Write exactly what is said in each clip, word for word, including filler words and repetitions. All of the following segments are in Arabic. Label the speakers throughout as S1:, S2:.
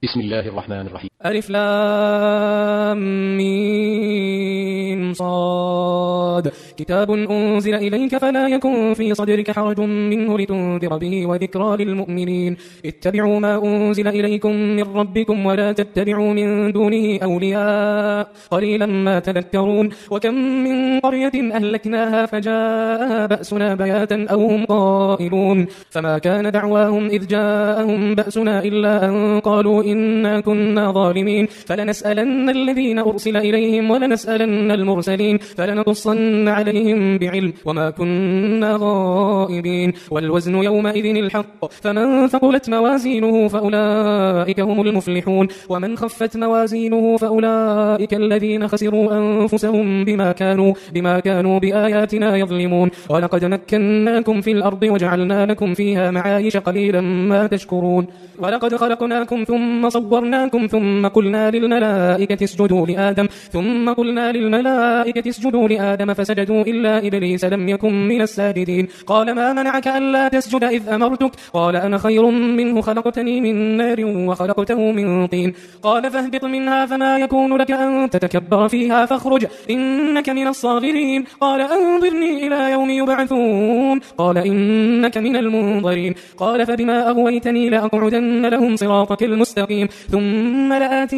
S1: بسم الله الرحمن الرحيم.
S2: ألف لام ميم صاد كتاب أنزل إليك فلا يكن في صدرك حرج منه لتنذر به وذكرى للمؤمنين. اتبعوا ما أنزل إليكم من ربكم ولا تتبعوا من دونه أولياء قليلا ما تذكرون. وكم من قرية أهلكناها فجاءها بأسنا بياتا أو هم قائلون فما كان دعواهم إذ جاءهم بأسنا إلا أن قالوا إنا كنا ظالمين. فلنسألن الذين أرسل إليهم ولنسألن المرسلين فلنقصن عليهم بعلم وما كنا غائبين. والوزن يومئذ الحق فمن ثقلت موازينه فأولئك هم المفلحون ومن خفت موازينه فأولئك الذين خسروا أنفسهم بما كانوا بما كانوا بآياتنا يظلمون. ولقد مكناكم في الأرض وجعلنا لكم فيها معايش قليلا ما تشكرون. ولقد خلقناكم ثم صورناكم ثم قلنا للملائكة اسجدوا لآدم ثم قلنا للملائكة اسجدوا لآدم فسجدوا إلا إبليس لم يكن من الساجدين. قال ما منعك ألا تسجد إذ أمرتك قال أنا خير منه خلقتني من نار وخلقته من طين. قال فاهبط منها فما يكون لك أن تتكبر فيها فاخرج إنك من الصاغرين. قال أنظرني إلى يوم يبعثون قال إنك من المنظرين. قال فبما أغويتني لأقعدن لهم صراطك المستقيم ثم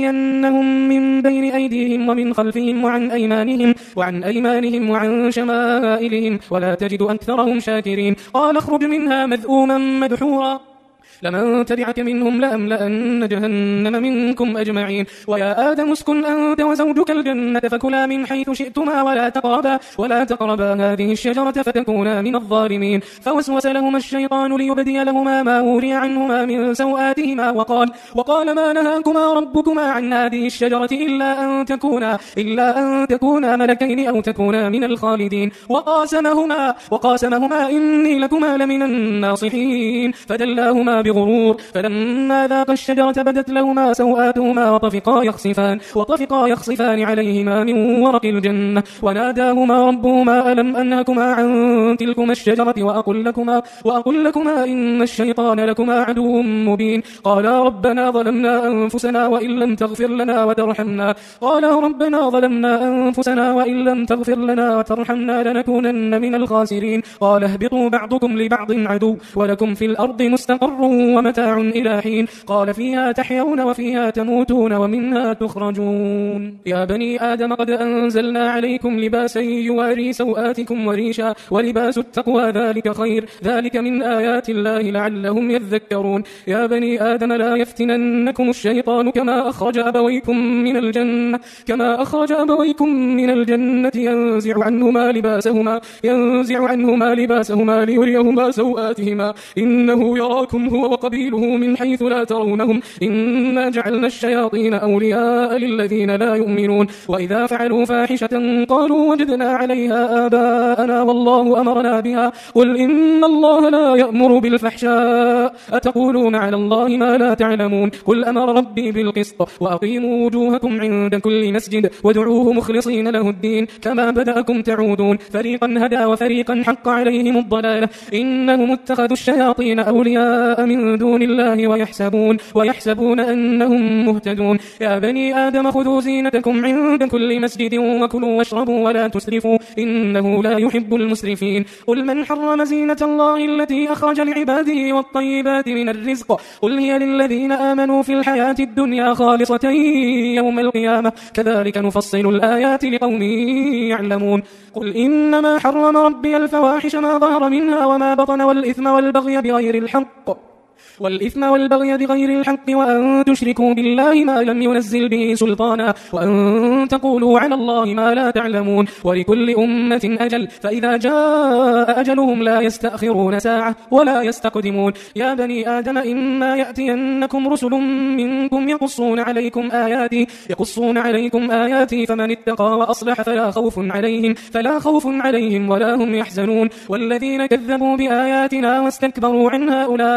S2: لآتينهم من بين أيديهم ومن خلفهم وعن أيمانهم وعن أيمانهم وعن شمائلهم ولا تجد أكثرهم شاكرين. قال اخرج منها مذءوما مدحورا لمن تبعك منهم لأملأن جهنم منكم أجمعين. ويا آدم اسكن أنت وزوجك الجنة فكلا من حيث شئتما ولا تقربا ولا تقربا هذه الشجرة فتكونا من الظالمين. فوسوس لهما الشيطان ليبدي لهما ما وري عنهما من سوآتهما وقال وقال ما نهاكما ربكما عن هذه الشجرة إلا أن تكونا إلا أن تكونا ملكين أو تكونا من الخالدين. وقاسمهما وقاسمهما إني لكما لمن الناصحين فدلاهما بغرور فلما ذاقا الشجرة بدت لهما سوآتهما وطفقا يخصفان وطفقا يخصفان عليهما من ورق الجنة. وناداهما ربهما ألم أنهكما عن تلكما الشجرة وأقل لكما وأقل لكما إن الشيطان لكما عدو مبين. قالا ربنا ظلمنا أنفسنا وإن لم تغفر لنا وترحمنا قالا ربنا ظلمنا أنفسنا وإن لم تغفر لنا وترحمنا لنكونن من الخاسرين. قال اهبطوا بعضكم لبعض عدو ولكم في الأرض مستقر ومتاع إلى حين. قال فيها تحيون وفيها تموتون ومنها تخرجون. يا بني آدم قد أنزلنا عليكم لباسا يواري سوآتكم وريشا ولباس التقوى ذلك خير ذلك من آيات الله لعلهم يذكرون. يا بني آدم لا يفتننكم الشيطان كما أخرج أبويكم من الجنة كما أخرج أبويكم من الجنة ينزع عنهما لباسهما ينزع عنهما لباسهما ليريهما سوآتهما إنه يراكم هو وقبيله من حيث لا ترونهم إنا جعلنا الشياطين أولياء للذين لا يؤمنون. وإذا فعلوا فاحشة قالوا وجدنا عليها آباءنا والله أمرنا بها قل إن الله لا يأمر بالفحشاء أتقولون على الله ما لا تعلمون. قل أمر ربي بالقسط وأقيموا وجوهكم عند كل مسجد وادعوه مخلصين له الدين كما بدأكم تعودون. فريقا هدى وفريقا حق عليهم الضلالة إنهم اتخذوا الشياطين أولياء من دون الله ويحسبون ويحسبون أنهم مهتدون. يا بني آدم خذوا زينتكم عند كل مسجد وكلوا واشربوا ولا تسرفوا إنه لا يحب المسرفين. قل من حرم زينة الله التي أخرج لعباده والطيبات من الرزق قل هي للذين آمنوا في الحياة الدنيا خالصة يوم القيامة كذلك نفصل الآيات لقوم يعلمون. قل إنما حرم ربي الفواحش ما ظهر منها وما بطن والإثم والبغي بغير الحق والإثم والبغي بغير الحق وأن تشركوا بالله ما لم ينزل به سلطانا وأن تقولوا على الله ما لا تعلمون. ولكل أمة أجل فإذا جاء أجلهم لا يستأخرون ساعة ولا يستقدمون. يا بني آدم إما يأتينكم رسل منكم يقصون عليكم آياتي يقصون عليكم آياتي فمن اتقى وأصلح فلا خوف عليهم فلا خوف عليهم ولا هم يحزنون. والذين كذبوا بآياتنا واستكبروا عنها أولئك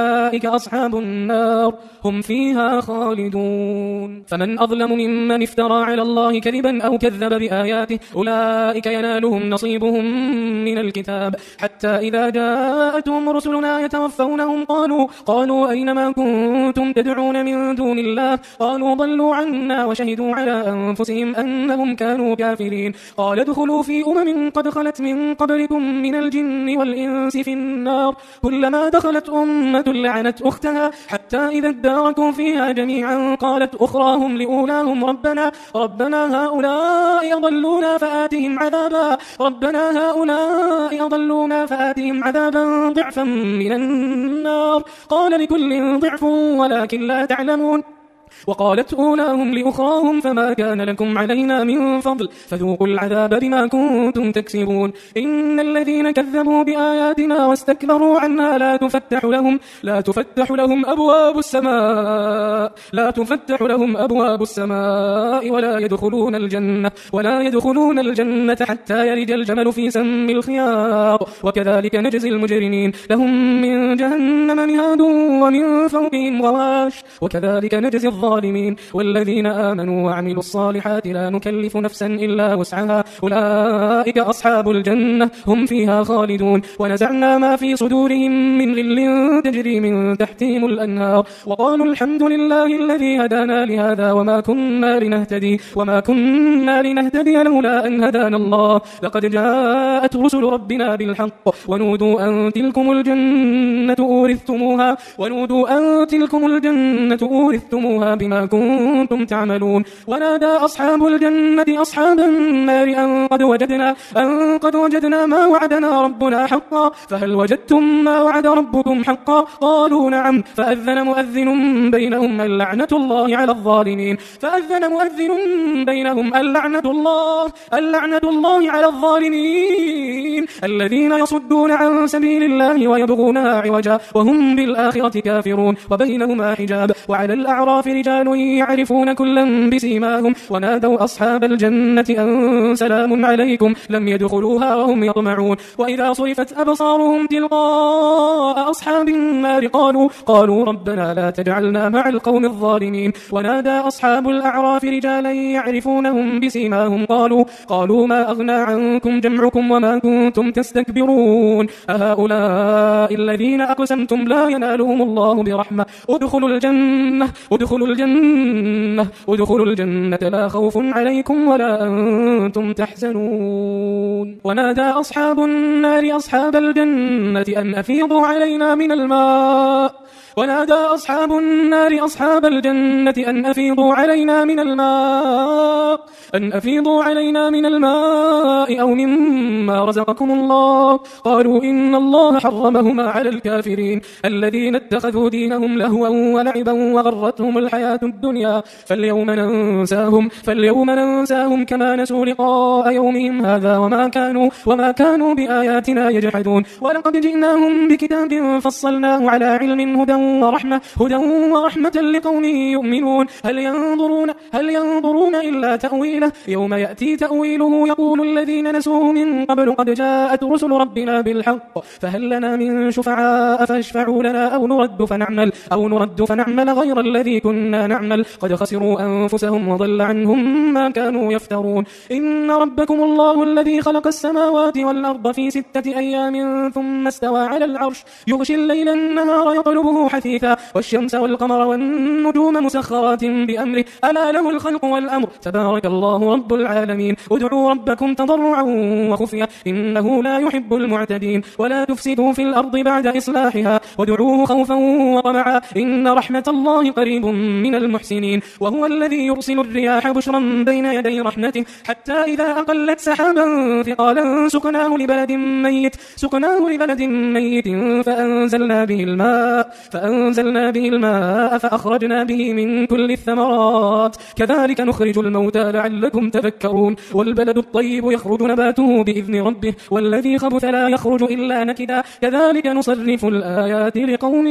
S2: أصحاب النار هم فيها خالدون. فمن أظلم ممن افترى على الله كذبا أو كذب بآياته أولئك ينالهم نصيبهم من الكتاب حتى إذا جاءتهم رسلنا يتوفونهم قالوا قالوا أين ما كنتم تدعون من دون الله قالوا ضلوا عنا وشهدوا على أنفسهم أنهم كانوا كافرين. قال ادخلوا في أمم قد خلت من قبلكم من الجن والإنس في النار كلما دخلت أمة لعنت أختها حتى إذا اداركوا فيها جميعا قالت أخراهم لأولاهم ربنا ربنا هؤلاء أضلونا فآتهم عذابا ربنا هؤلاء أضلونا فآتهم عذابا ضعفا من النار قال لكل ضعف ولكن لا تعلمون. وقالت أولاهم لأخراهم فما كان لكم علينا من فضل فذوقوا العذاب بما كنتم تكسبون. إن الذين كذبوا بآياتنا واستكبروا عنها لا تفتح لهم لا تفتح لهم أبواب السماء لا تفتح لهم أبواب السماء ولا يدخلون الجنة ولا يدخلون الجنة حتى يلج الجمل في سم الخياط وكذلك نجزي المجرمين. لهم من جهنم مهاد ومن فوقهم غواش وكذلك نجزي الظالمين. والذين آمنوا وعملوا الصالحات لا نكلف نفسا إلا وسعها أولئك أصحاب الجنة هم فيها خالدون. ونزعنا ما في صدورهم من غل تجري من تحتهم الأنهار وقالوا الحمد لله الذي هدانا لهذا وما كنا لنهتدي وما كنا لنهتدي لولا أن هدانا الله لقد جاءت رسل ربنا بالحق ونودوا أن تلكم الجنة أورثتموها ونودوا أن تلكم الجنة أورثتموها بما كنتم تعملون. ونادى أصحاب الجنة أصحاب النار أن قد وجدنا أن قد وجدنا ما وعدنا ربنا حقا فهل وجدتم ما وعد ربكم حقا قالوا نعم فأذن مؤذن بينهم اللعنة الله على الظالمين فأذن مؤذن بينهم اللعنة الله اللعنة الله على الظالمين الذين يصدون عن سبيل الله ويبغونها عوجا وهم بالآخرة كافرون وبينهما حجاب. وعلى الأعراف رجال يعرفون كلا بسيماهم ونادوا أصحاب الجنة أن سلام عليكم لم يدخلوها وهم يطمعون. وإذا صرفت أبصارهم تلقاء أصحاب النار قالوا قالوا ربنا لا تجعلنا مع القوم الظالمين. ونادى أصحاب الأعراف رجالا يعرفونهم بسيماهم قالوا قالوا ما أغنى عنكم جمعكم وما كنتم تستكبرون أهؤلاء الذين أقسمتم لا ينالهم الله برحمة ادخلوا الجنة ادخلوا الجنة ادخلوا الجنة لا خوف عليكم ولا أنتم تحزنون. ونادى أصحاب النار أصحاب الجنة أن أفيضوا علينا من الماء ونادى أصحاب النار أصحاب الجنة أن أفيضوا علينا من الماء أن أفيضوا علينا من الماء أو مما رزقكم الله قالوا إن الله حرمهما على الكافرين الذين اتخذوا دينهم لهوا ولعبا وغرتهم الحياة الدنيا فاليوم ننساهم فاليوم ننساهم كما نسوا لقاء يومهم هذا وما كانوا وما كانوا بآياتنا يجحدون. ولقد جئناهم بكتاب فصلناه على علم هدى ورحمة هدى ورحمة لقوم يؤمنون. هل ينظرون هل ينظرون إلا تأويله يوم يأتي تأويله يقول الذين نسوه من قبل قد جاءت رسل ربنا بالحق فهل لنا من شفعاء فاشفعوا لنا أو نرد فنعمل أو نرد فنعمل غير الذي كنا نعمل قد خسروا أنفسهم وضل عنهم ما كانوا يفترون. إن ربكم الله الذي خلق السماوات والأرض في ستة أيام ثم استوى على العرش يغشي الليل النهار يطلبه حثيثا والشمس والقمر والنجوم مسخرات بأمره ألا له الخلق والأمر تبارك الله رب العالمين. ادعوا ربكم تضرعا وخفيا إنه لا يحب المعتدين ولا تفسدوا في الأرض بعد إصلاحها وادعوه خوفا وطمعا إن رحمة الله قريب من المحسنين. وهو الذي يرسل الرياح بشرا بين يدي رحمته حتى إذا أقلت سحابا ثقالا سقناه لبلد ميت سقناه لبلد ميت فأنزلنا به الماء فأنزلنا به الماء فأخرجنا به من كل الثمرات كذلك نخرج الموتى لعلكم تذكرون. والبلد الطيب يخرج نباته بإذن ربه والذي خبث لا يخرج إلا نكدا كذلك نصرف الآيات لقوم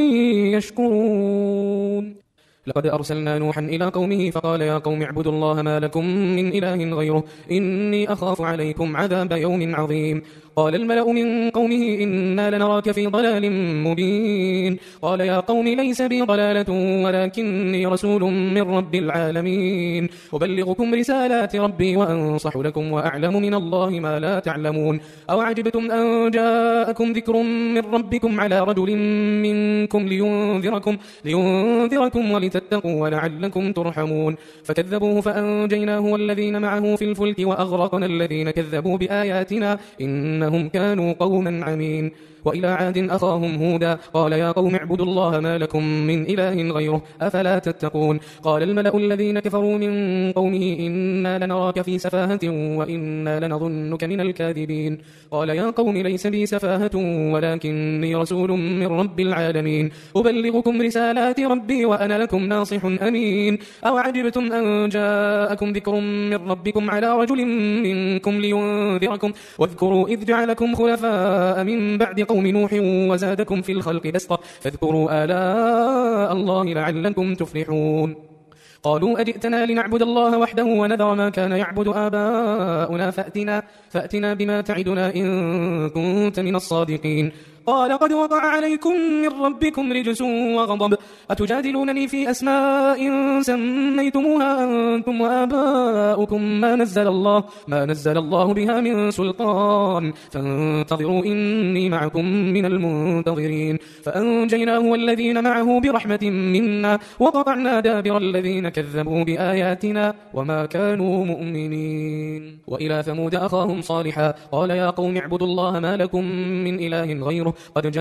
S2: يشكرون. لقد أرسلنا نوحا إلى قومه فقال يا قوم اعبدوا الله ما لكم من إله غيره إني أخاف عليكم عذاب يوم عظيم. قال الملأ من قومه إنا لنراك في ضلال مبين قال يا قوم ليس بي ضلالة ولكني رسول من رب العالمين أبلغكم رسالات ربي وأنصح لكم وأعلم من الله ما لا تعلمون أو عجبتم أن جاءكم ذكر من ربكم على رجل منكم لينذركم, لينذركم ولتتقوا ولعلكم ترحمون فكذبوه فأنجيناه والذين معه في الفلك وأغرقنا الذين كذبوا بآياتنا إنهم كانوا قوما عمين وإلى عاد أخاهم هودا قال يا قوم اعبدوا الله ما لكم من إله غيره أفلا تتقون قال الملأ الذين كفروا من قومه إنا لنراك في سفاهة وإنا لنظنك من الكاذبين قال يا قوم ليس بي سفاهة ولكني رسول من رب العالمين أبلغكم رسالات ربي وأنا لكم ناصح أمين أو عجبتم أن جاءكم ذكر من ربكم على رجل منكم لينذركم واذكروا إذ جعلكم خلفاء من بعد قوم نوح وزادكم في الخلق بسطة فاذكروا آلاء الله لعلكم تفلحون قالوا أجئتنا لنعبد الله وحده ونذر ما كان يعبد آباؤنا فأتنا, فأتنا بما تعدنا إن كنت من الصادقين قال قد وقع عليكم من ربكم رجس وغضب أتجادلونني في أسماء سميتموها أنتم وآباؤكم ما نزل الله ما نزل الله بها من سلطان فانتظروا إني معكم من المنتظرين فأنجيناه والذين معه برحمة منا وقطعنا دابر الذين كذبوا بآياتنا وما كانوا مؤمنين وإلى ثمود أخاهم صالحا قال يا قوم اعبدوا الله ما لكم من إله غيره قد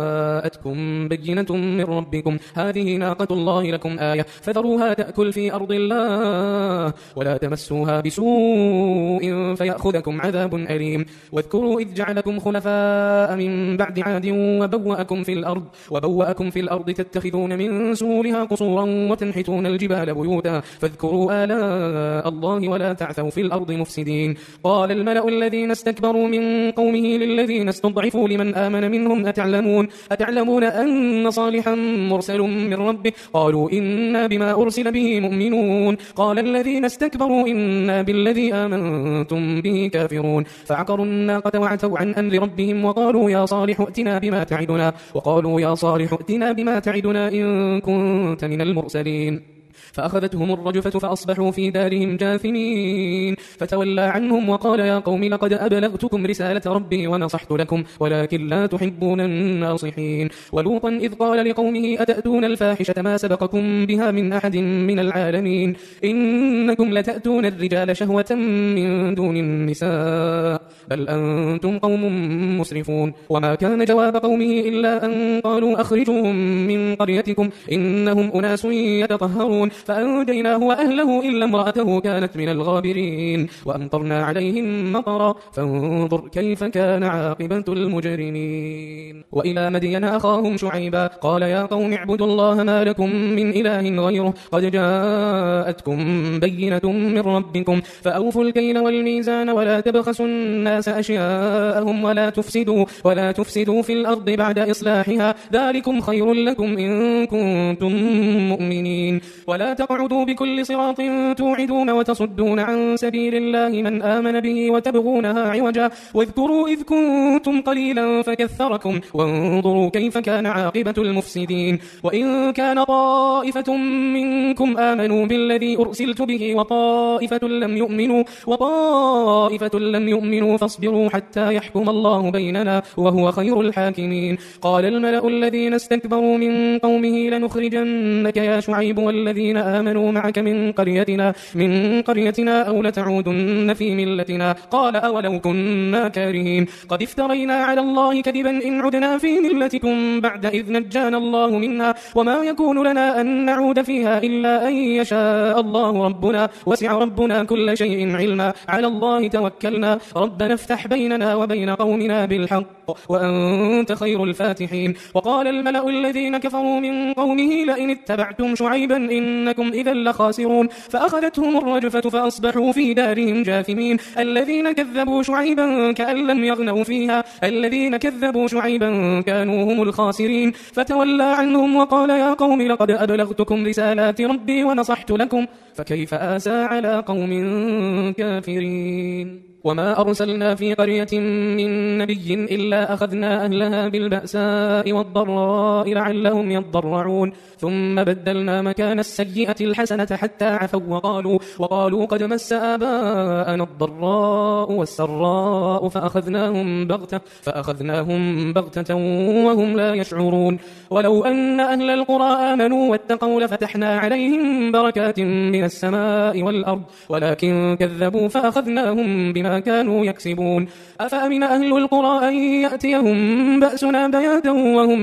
S2: جاءتكم بينة من ربكم هذه ناقة الله لكم آية فذروها تأكل في أرض الله ولا تمسوها بسوء فيأخذكم عذاب أليم واذكروا إذ جعلكم خلفاء من بعد عاد وبوأكم في الأرض وبوأكم في الأرض تتخذون من سهولها قصورا وتنحتون الجبال بيوتا فاذكروا آلاء الله ولا تعثوا في الأرض مفسدين قال الملأ الذين استكبروا من قومه للذين استضعفوا لمن آمن منهم أتعلمون, أتعلمون أن صالحا مرسل من ربه قالوا إنا بما أرسل به مؤمنون قال الذين استكبروا إنا بالذي آمنتم به كافرون فعقروا الناقة وعتوا عن أمر ربهم وقالوا يا صالح ائتنا بما تعدنا وقالوا يا صالح ائتنا بما تعدنا إن كنت من المرسلين فأخذتهم الرجفة فأصبحوا في دارهم جاثمين فتولى عنهم وقال يا قوم لقد أبلغتكم رسالة ربي ونصحت لكم ولكن لا تحبون الناصحين ولوطا إذ قال لقومه أتأتون الفاحشة ما سبقكم بها من أحد من العالمين إنكم لتأتون الرجال شهوة من دون النساء بل أنتم قوم مسرفون وما كان جواب قومه إلا أن قالوا أخرجوهم من قريتكم إنهم أناس يتطهرون فأنجيناه وأهله إلا امرأته كانت من الغابرين وأمطرنا عليهم مطرا فانظر كيف كان عاقبة المجرمين وإلى مدين أخاهم شعيبا قال يا قوم اعبدوا الله ما لكم من إله غيره قد جاءتكم بينة من ربكم فأوفوا الكيل والميزان ولا تبخسوا الناس أشياءهم ولا تفسدوا, ولا تفسدوا في الأرض بعد إصلاحها ذلكم خير لكم إن كنتم مؤمنين ولا تقعدوا بكل صراط توعدون وتصدون عن سبيل الله من آمن به وتبغونها عوجا واذكروا إذ كنتم قليلا فكثركم وانظروا كيف كان عاقبة المفسدين وإن كان طائفة منكم آمنوا بالذي أرسلت به وطائفة لم يؤمنوا وطائفة لم يؤمنوا فاصبروا حتى يحكم الله بيننا وهو خير الحاكمين قال الملأ الذين استكبروا من قومه لنخرجنك يا شعيب والذين آمنوا معك من قريتنا من قريتنا أو لتعودن في ملتنا قال أولو كنا كارهين قد افترينا على الله كذبا إن عدنا في ملتكم بعد إذ نجانا الله منها وما يكون لنا أن نعود فيها إلا أن يشاء الله ربنا وسع ربنا كل شيء علما على الله توكلنا ربنا افتح بيننا وبين قومنا بالحق وأنت خير الفاتحين وقال الملأ الذين كفروا من قومه لئن اتبعتم شعيبا إنكم إذا لخاسرون فأخذتهم الرجفة فأصبحوا في دارهم جاثمين الذين كذبوا شعيبا كأن لم يغنوا فيها الذين كذبوا شعيبا كانوا هم الخاسرين فتولى عنهم وقال يا قوم لقد أبلغتكم رسالات ربي ونصحت لكم فكيف آسى على قوم كافرين وما أرسلنا في قرية من نبي إلا أخذنا أهلها بالبأساء والضراء لعلهم يضرعون ثم بدلنا مكان السيئة الحسنة حتى عفوا وقالوا, وقالوا قد مس آباءنا الضراء والسراء فأخذناهم بغتة, فأخذناهم بغتة وهم لا يشعرون ولو أن أهل القرى آمنوا واتقوا لفتحنا عليهم بركات من السماء والأرض ولكن كذبوا فأخذناهم بما كانوا يكسبون أفأمن أهل القرى أن يأتيهم بأسنا بياتا وهم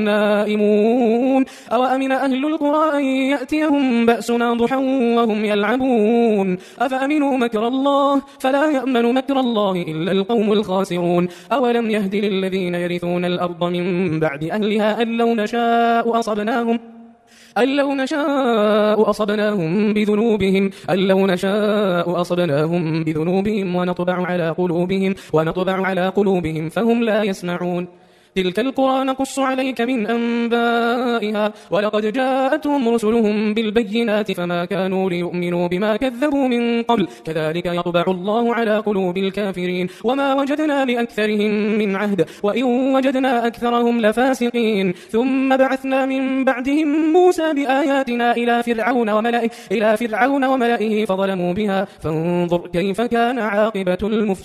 S2: نائمون أو أمن أهل القرى أن يأتيهم بأسنا ضحى وهم يلعبون أفأمنوا مكر الله فلا يأمن مكر الله إلا القوم الخاسرون أولم يهد للذين يرثون الأرض من بعد أهلها أن لو نشاء أصبناهم أن لو نشاء أصبناهم بذنوبهم أن لو نشاء أصبناهم بذنوبهم ونطبع على قلوبهم ونطبع على قلوبهم فهم لا يسمعون تلك القرى نقص عليك من أنبائها ولقد جاءتهم رسلهم بالبينات فما كانوا ليؤمنوا بما كذبوا من قبل كذلك يطبع الله على قلوب الكافرين وما وجدنا لأكثرهم من عهد وإن وجدنا أكثرهم لفاسقين ثم بعثنا من بعدهم موسى بآياتنا إلى فرعون وملئه, إلى فرعون وملئه فظلموا بها فانظر كيف كان عاقبة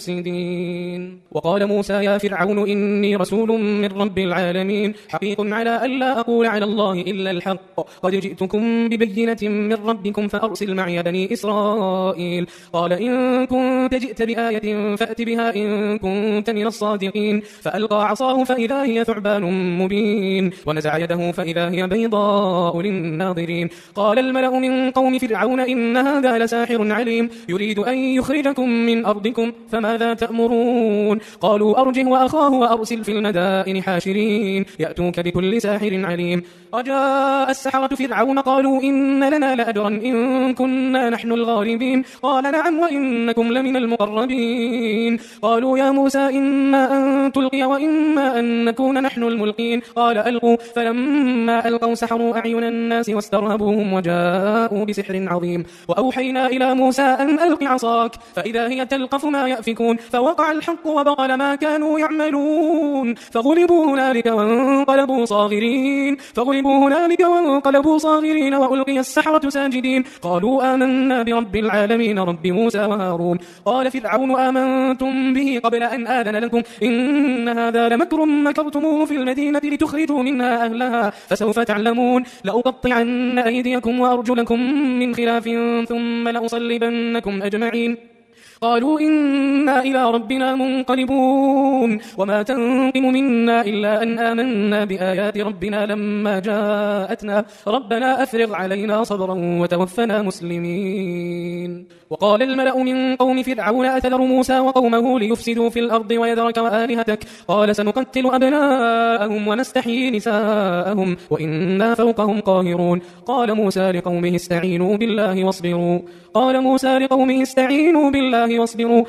S2: المفسدين وقال موسى يا فرعون إني رسول من رب العالمين حقيق على ألا أقول على الله إلا الحق قد جئتكم ببينة من ربكم فأرسل معي بني إسرائيل قال إن كنت جئت بآية فأت بها إن كنت من الصادقين فألقى عصاه فإذا هي ثعبان مبين ونزع يده فإذا هي بيضاء للناظرين قال الملأ من قوم فرعون إن هذا لساحر عليم يريد أن يخرجكم من أرضكم فماذا تأمرون قالوا أرجه وأخاه وأرسل في المدائن حاشرين يأتوك بكل ساحر عليم وجاء السحرة فرعون قالوا إن لنا لأجرا إن كنا نحن الغالبين قال نعم وإنكم لمن المقربين قالوا يا موسى إما أن تلقي وإما أن نكون نحن الملقين قال ألقوا فلما ألقوا سحروا أعين الناس واسترهبوهم وجاءوا بسحر عظيم وأوحينا إلى موسى أن ألق عصاك فإذا هي تلقف ما يأفكون فوقع الحق وبطل ما كانوا يعملون فغلبوا هنالك وانقلبوا صاغرين فغلبوا هنالك وانقلبوا صاغرين وألقي السحرة ساجدين قالوا آمنا برب العالمين رب موسى وهارون قال فرعون آمنتم به قبل أن آذن لكم إن هذا لمكر مكرتموه في المدينة لتخرجوا منها أهلها فسوف تعلمون لأقطعن أيديكم وأرجلكم من خلاف ثم لأصلبنكم أجمعين قالوا إنا إلى ربنا منقلبون وما تنقم منا إلا أن آمنا بآيات ربنا لما جاءتنا ربنا أفرغ علينا صبرا وتوفنا مسلمين وقال الملأ من قوم فرعون أتذر موسى وقومه ليفسدوا في الأرض ويذرك وآلهتك قال سنقتل أبناءهم ونستحيي نساءهم وإنا فوقهم قاهرون قال موسى لقومه استعينوا بالله واصبروا قال موسى لقومه استعينوا بالله واصبروا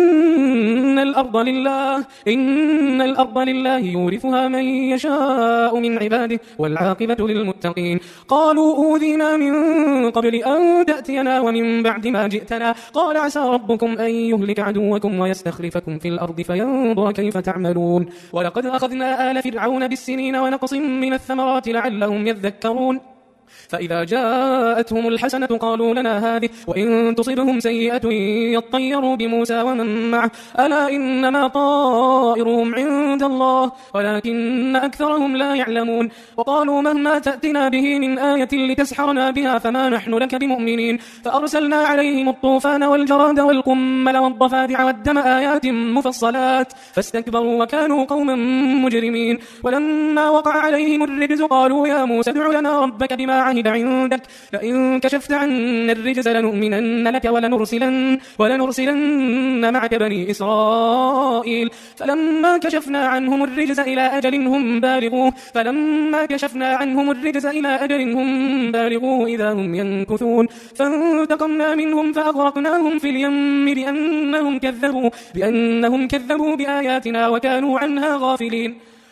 S2: إن الأرض لله إن الأرض لله يورثها من يشاء من عباده والعاقبة للمتقين قالوا أوذينا من قبل أن تأتينا ومن بعد ما جئتنا قال عسى ربكم أن يهلك عدوكم ويستخلفكم في الأرض فينظر كيف تعملون ولقد أخذنا آل فرعون بالسنين ونقص من الثمرات لعلهم يذكرون فإذا جاءتهم الحسنة قالوا لنا هذه وإن تصبهم سيئة يطيروا بموسى ومن معه ألا إنما طائرهم عند الله ولكن أكثرهم لا يعلمون وقالوا مهما تأتنا به من آية لتسحرنا بها فما نحن لك بمؤمنين فأرسلنا عليهم الطوفان والجراد والقمل والضفادع والدم آيات مفصلات فاستكبروا وكانوا قوما مجرمين ولما وقع عليهم الرجز قالوا يا موسى ادع لنا ربك بما عهد عندك لئن كشفت عنا الرجز لنؤمنن لك ولنرسلن, ولنرسلن معك بني إسرائيل فلما كشفنا عنهم الرجز إلى أجل هم بالغوه فلما كشفنا عنهم الرجز إلى أجل هم بالغوه إذا هم ينكثون فانتقمنا منهم فأغرقناهم في اليم بأنهم كذبوا, بأنهم كذبوا بآياتنا وكانوا عنها غافلين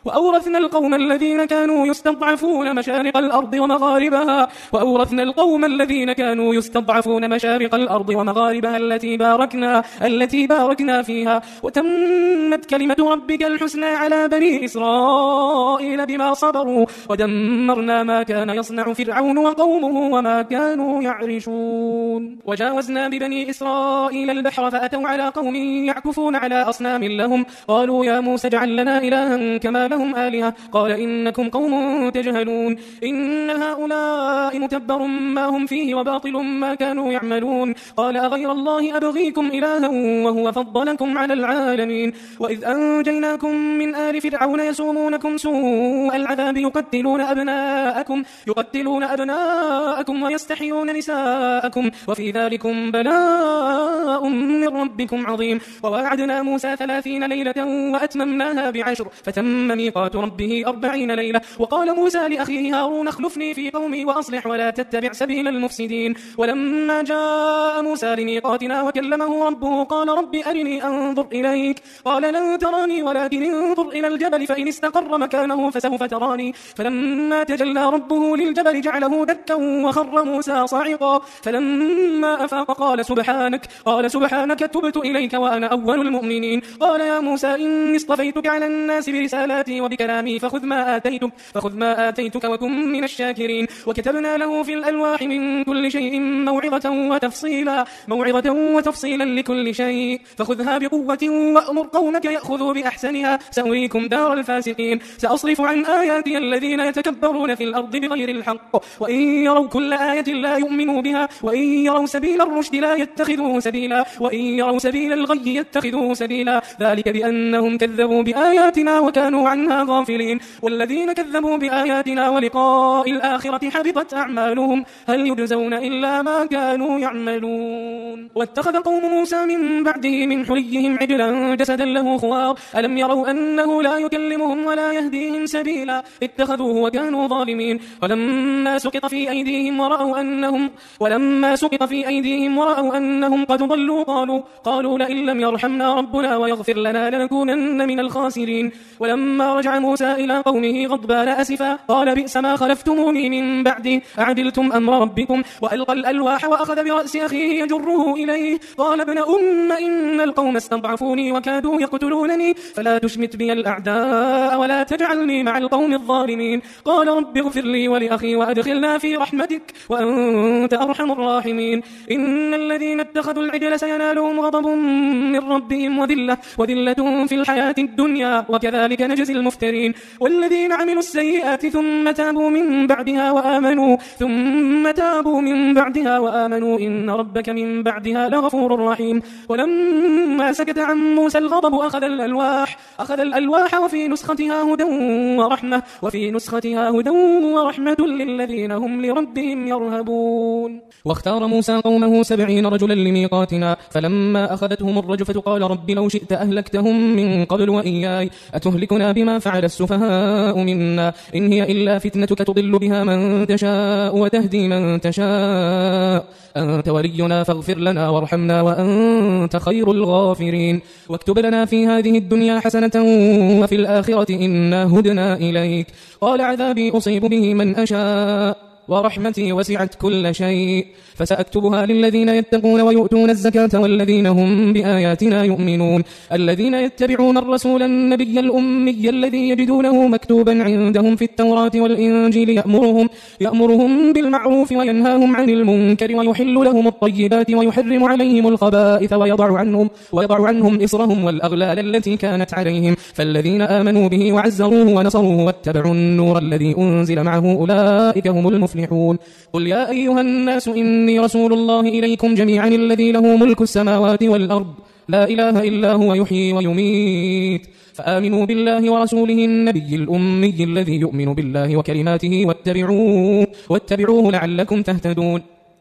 S2: وأورثنا القوم الذين كانوا يستضعفون مشارق الأرض ومغاربها وأورثنا القوم الذين كانوا يستضعفون مشارق الأرض ومغاربها التي باركنا التي باركنا فيها وتمت كلمة ربك الحسنى على بني إسرائيل بما صبروا ودمرنا ما كان يصنع فرعون وقومه وما كانوا يعرشون. وجاوزنا ببني إسرائيل البحر فأتوا على قوم يعكفون على أصنام لهم قالوا يا موسى اجعل لنا إلها كما لهم آلهة قال إنكم قوم تجهلون إن هؤلاء متبر ما هم فيه وباطل ما كانوا يعملون قال أغير الله أبغيكم إلها وهو فضلكم على العالمين وإذ أنجيناكم من آل فرعون يسومونكم سوء العذاب يقتلون أبناءكم يقتلون أبناءكم ويستحيون نساءكم وفي ذلكم بلاء من ربكم عظيم. وواعدنا موسى ثلاثين ليلة وأتممناها بعشر فتم ميقات ربه أربعين ليلة. وقال موسى لأخيه هارون اخلفني في قومي وأصلح ولا تتبع سبيل المفسدين. ولما جاء موسى لميقاتنا وكلمه ربه قال رب أرني أنظر إليك قال لن تراني ولكن انظر إلى الجبل فإن استقر مكانه فسوف تراني. فلما تجلى ربه للجبل جعله دكا وخر موسى صاعقا فلما أفاق قال سبحانك قال سبحانك تبت إليك وأنا أول المؤمنين. قال يا موسى إني اصطفيتك على الناس برسالاتي وبكلامي فخذ ما آتيتك فخذ ما آتيتك وكن من الشاكرين. وكتبنا له في الألواح من كل شيء موعظة وتفصيلا موعظة وتفصيلا لكل شيء فخذها بقوة وأمر قومك يأخذوا بأحسنها سأريكم دار الفاسقين. سأصرف عن آياتي الذين يتكبرون في الأرض بغير الحق وإن يروا كل آية لا يؤمنوا بها وإن يروا سبيل الرشد لا يتخذوه سبيلا وإن يروا سبيل الغي يتخذوه سبيلا ذلك بأنهم كذبوا بآياتنا وكانوا عنها غافلين. والذين كذبوا بآياتنا ولقاء الآخرة حبطت أعمالهم هل يجزون إلا ما كانوا يعملون. واتخذ قوم موسى من بعده من حليهم عجلا جسدا له خوار ألم يروا أنه لا يكلمهم ولا يهديهم سبيلا اتخذوه وكانوا ظالمين. ولما سقط في أيديهم ورأوا أنهم ولما سقط في أيديهم ورأوا أنهم قد ضلوا قالوا قالوا لئن لم يرحمنا ربنا ويغفر لنا لنكونن من الخاسرين. ولما رجع موسى إلى قومه غضبان أسفا قال بئس ما خلفتموني من بعدي أعدلتم أمر ربكم وألقى الألواح وأخذ برأس أخيه يجره إليه قال ابن أم إن القوم استضعفوني وكادوا يقتلونني فلا تشمت بي الأعداء ولا تجعلني مع القوم الظالمين. قال رب اغفر لي ولأخي وأدخلنا في رحمتك وأنت أرحم الراحمين. إن الذين اتخذوا العجل سينالهم غضب من ربهم وذلة وذلة في الحياة الدنيا وكذلك نجزي المفترين. والذين عملوا السيئات ثم تابوا من بعدها وآمنوا ثم تابوا من بعدها وآمنوا إن ربك من بعدها لغفور رحيم. ولما سكت عن موسى الغضب أخذ الألواح أخذ الألواح وفي نسختها هدى ورحمة وفي نسختها هدى ورحمة للذين هم لربهم يرهبون. واختار موسى قومه سبعين رجلا لميقاتنا فلما أخذتهم الرجفة قال رب لو شئت أهلكتهم من قبل وإياي أتهلكنا بما فعل السفهاء منا إن هي إلا فتنتك تضل بها من تشاء وتهدي من تشاء أنت ولينا فاغفر لنا وارحمنا وأنت خير الغافرين. واكتب لنا في هذه الدنيا حسنة وفي الآخرة إنا هدنا إليك. قال عذابي أصيب به من أشاء ورحمتي وسعت كل شيء فسأكتبها للذين يتقون ويؤتون الزكاة والذين هم بآياتنا يؤمنون. الذين يتبعون الرسول النبي الأمي الذي يجدونه مكتوبا عندهم في التوراة والإنجيل يأمرهم, يأمرهم بالمعروف وينهاهم عن المنكر ويحل لهم الطيبات ويحرم عليهم الخبائث ويضع عنهم, ويضع عنهم إصرهم والأغلال التي كانت عليهم. فالذين آمنوا به وعزروه ونصروه واتبعوا النور الذي أنزل معه أولئك هم المفلحون. قل يا أيها الناس إني رسول الله إليكم جميعا الذي له ملك السماوات والأرض لا إله إلا هو يحيي ويميت فآمنوا بالله ورسوله النبي الأمي الذي يؤمن بالله وكلماته واتبعوه, واتبعوه لعلكم تهتدون.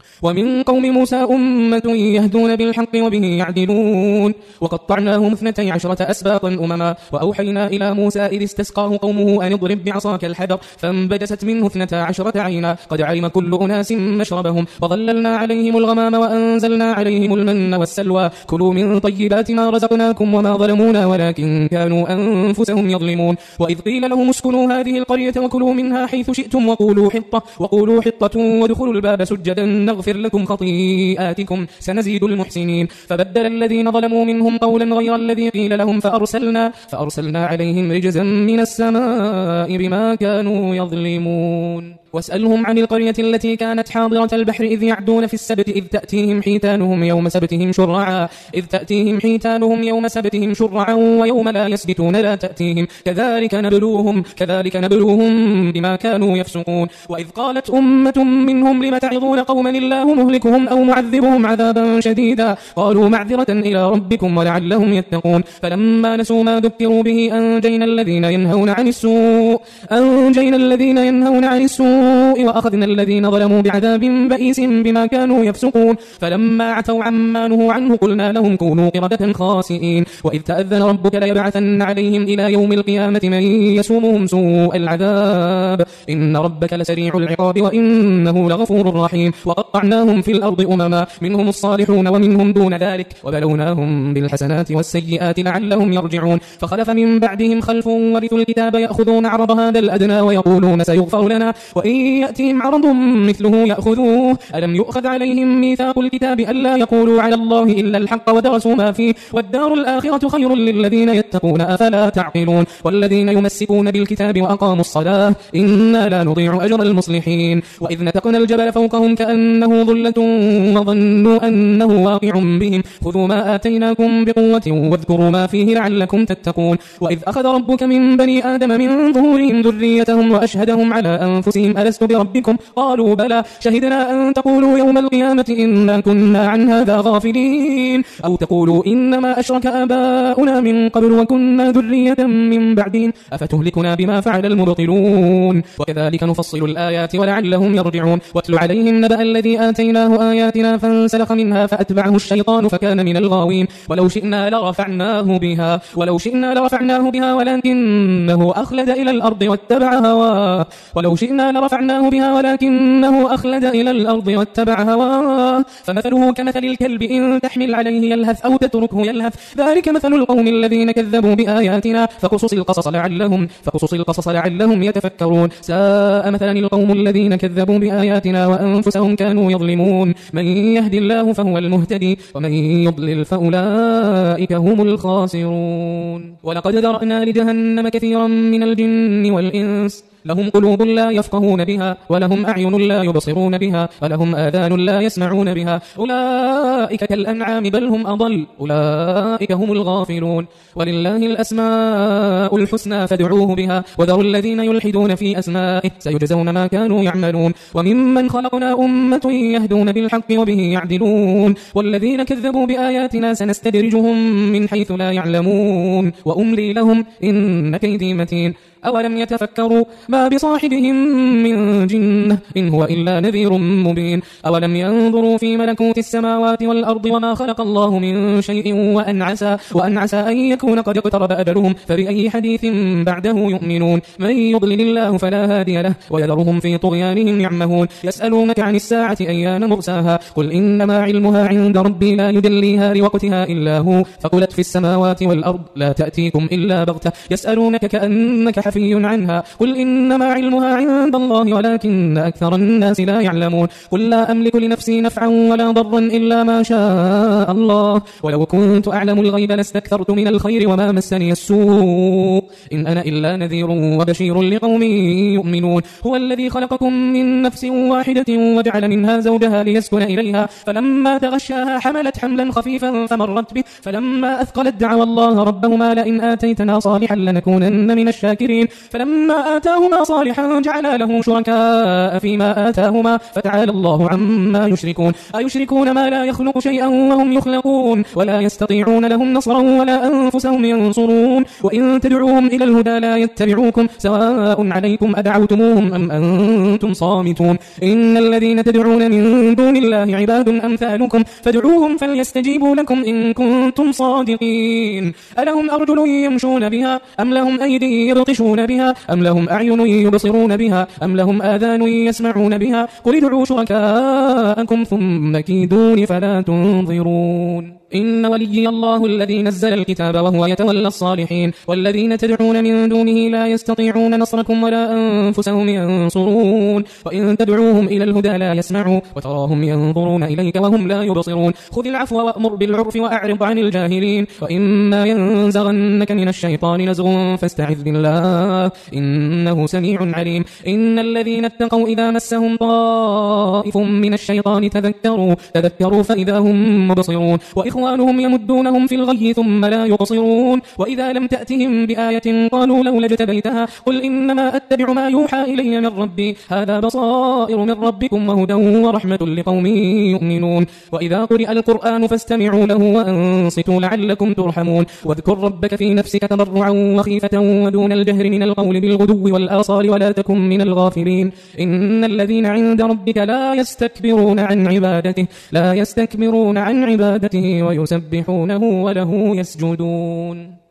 S2: ومن قوم موسى أمة يهدون بالحق وبه يعدلون وقطعناهم اثنتي عشرة أسباطا أمما وأوحينا إلى موسى إذ استسقاه قومه أن اضرب بعصاك الحجر فانبجست منه اثنتا عشرة عينا قد علم كل أناس مشربهم وظللنا عليهم الغمام وأنزلنا عليهم المن والسلوى كلوا من طيبات ما رزقناكم وما ظلمونا ولكن كانوا أنفسهم يظلمون وإذ قيل لهم اسكنوا هذه القرية وكلوا منها حيث شئتم وقولوا حطة وقولوا حطة وادخلوا الباب سجدا نغفر لكم خطيئاتكم سنزيد المحسنين فبدل الذين ظلموا منهم قولا غير الذي قيل لهم فأرسلنا, فأرسلنا عليهم رجزا من السماء بما كانوا يظلمون واسألهم عن القرية التي كانت حاضرة البحر إذ يعدون في السبت إذ تأتيهم حيتانهم يوم سبتهم شرعا إذ تأتيهم حيتانهم يوم سبتهم شرعا ويوم لا يسبتون لا تأتيهم كذلك نبلوهم كذلك نبلوهم بما كانوا يفسقون وإذ قالت أمة منهم لم تعظون قوما الله مهلكهم أو معذبهم عذابا شديدا قالوا معذرة إلى ربكم ولعلهم يتقون فلما نسوا ما ذكروا به أنجينا الذين ينهون عن السوء أنجينا الذين ينهون عن السوء وأخذنا الذين ظلموا بعذاب بئيس بما كانوا يفسقون فلما عتوا عما نهوا عنه قلنا لهم كونوا قردة خاسئين وإذ تأذن ربك ليبعثن عليهم إلى يوم القيامة من يسومهم سوء العذاب إن ربك لسريع العقاب وإنه لغفور رحيم وقطعناهم في الأرض أمما منهم الصالحون ومنهم دون ذلك وبلوناهم بالحسنات والسيئات لعلهم يرجعون فخلف من بعدهم خلف ورثوا الكتاب يأخذون عرض هذا الأدنى ويقولون سيغفر لنا وإن يأتيهم عرض مثله يأخذوه ألم يؤخذ عليهم ميثاق الكتاب ألا يقولوا على الله إلا الحق ودرسوا ما فيه والدار الآخرة خير للذين يتقون أفلا تعقلون والذين يمسكون بالكتاب وأقاموا الصلاة إنا لا نضيع أجر المصلحين وإذ نتقنا الجبل فوقهم كأنه ظلة وظنوا أنه واقع بهم خذوا ما آتيناكم بقوة واذكروا ما فيه لعلكم تتقون وإذ أخذ ربك من بني آدم من ظهورهم ذريتهم وأشهدهم على أنفسهم ألست بربكم قالوا بلى شهدنا أن تقولوا يوم القيامة إنا كنا عن هذا غافلين أو تقولوا إنما أشرك آباؤنا من قبل وكنا ذرية من بعدهم أفتهلكنا بما فعل المبطلون وكذلك نفصل الآيات ولعلهم يرجعون واتل عليهم نبأ الذي آتيناه آياتنا فانسلخ منها فأتبعه الشيطان فكان من الغاوين ولو شئنا لرفعناه بها ولو شئنا لرفعناه بها ولكنه أخلد إلى الأرض واتبع هواه ولو شئنا لرفعناه بها ولكنه أخلد إلى الأرض واتبع هواه فمثله كمثل الكلب إن تحمل عليه يلهث أو تتركه يلهث ذلك مثل القوم الذين كذبوا بآياتنا فقصص القصص لعلهم فقصص القصص لعلهم يتفكرون ساء مثلا القوم الذين كذبوا بآياتنا وأنفسهم كانوا يظلمون من يهد الله فهو المهتدي ومن يضلل فأولئك هم الخاسرون ولقد ذرأنا لجهنم كثيرا من الجن والإنس لهم قلوب لا يفقهون بها ولهم أعين لا يبصرون بها ولهم آذان لا يسمعون بها أولئك كالأنعام بل هم أضل أولئك هم الغافلون ولله الأسماء الحسنى فادعوه بها وذروا الذين يلحدون في أسمائه سيجزون ما كانوا يعملون وممن خلقنا أمة يهدون بالحق وبه يعدلون والذين كذبوا بآياتنا سنستدرجهم من حيث لا يعلمون وأملي لهم إن كيدي متين أولم يتفكروا ما بصاحبهم من جنة إن هو إلا نذير مبين أولم ينظروا في ملكوت السماوات والأرض وما خلق الله من شيء وأن عسى, وأن عسى أن يكون قد اقترب أجلهم فبأي حديث بعده يؤمنون من يضلل الله فلا هادي له ويذرهم في طغيانهم يعمهون يسألونك عن الساعة أيان مرساها قل إنما علمها عند ربي لا يجليها لوقتها إلا هو فقلت في السماوات والأرض لا تأتيكم إلا بغتة يسألونك كأنك حفي عنها قل إنما علمها عند الله ولكن أكثر الناس لا يعلمون قل لا أملك لنفسي نفعا ولا ضرا إلا ما شاء الله ولو كنت أعلم الغيب لاستكثرت من الخير وما مسني السوء إن أنا إلا نذير وبشير لقوم يؤمنون هو الذي خلقكم من نفس واحدة وجعل منها زوجها ليسكن إليها فلما تغشاها حملت حملا خفيفا فمرت به فلما أثقلت دعوا الله ربهما لئن آتيتنا صالحا لنكونن من الشاكرين الكافرين فلما آتاهما صالحا جعلا له شركاء فيما آتاهما فتعالى الله عما يشركون أيشركون ما لا يخلق شيئا وهم يخلقون ولا يستطيعون لهم نصرا ولا أنفسهم ينصرون وإن تدعوهم إلى الهدى لا يتبعوكم سواء عليكم أدعوتموهم أم أنتم صامتون إن الذين تدعون من دون الله عباد أمثالكم فادعوهم فليستجيبوا لكم إن كنتم صادقين ألهم أرجل يمشون بها أم لهم أيدي يبطشون بها أم لهم أعين يبصرون بها أم لهم آذان يسمعون بها قل ادعوا شركاءكم ثم كيدون فلا تنظرون إن وليي الله الذي نزل الكتاب وهو يتولى الصالحين والذين تدعون من دونه لا يستطيعون نصركم ولا أنفسهم ينصرون وإن تدعوهم إلى الهدى لا يسمعوا وتراهم ينظرون إليك وهم لا يبصرون خذ العفو وأمر بالعرف وأعرض عن الجاهلين وإما ينزغنك من الشيطان نزغ فاستعذ بالله إنه سميع عليم إن الذين اتقوا إذا مسهم طائف من الشيطان تذكروا تذكروا فإذا هم مبصرون وإخوانهم يمدونهم في الغي ثم لا يقصرون وإذا لم تأتهم بآية قالوا لولا اجتبيتها قل إنما أتبع ما يوحى إلي من ربي هذا بصائر من ربكم وهدى ورحمة لقوم يؤمنون وإذا قرئ القرآن فاستمعوا له وأنصتوا لعلكم ترحمون واذكر ربك في نفسك تضرعا وخيفة ودون الجهر من القول بالغدو والآصال ولا تكن من الغافلين إن الذين عند ربك لا يستكبرون عن عبادته لا يستكبرون عن عبادته ويسبحونه وله يسجدون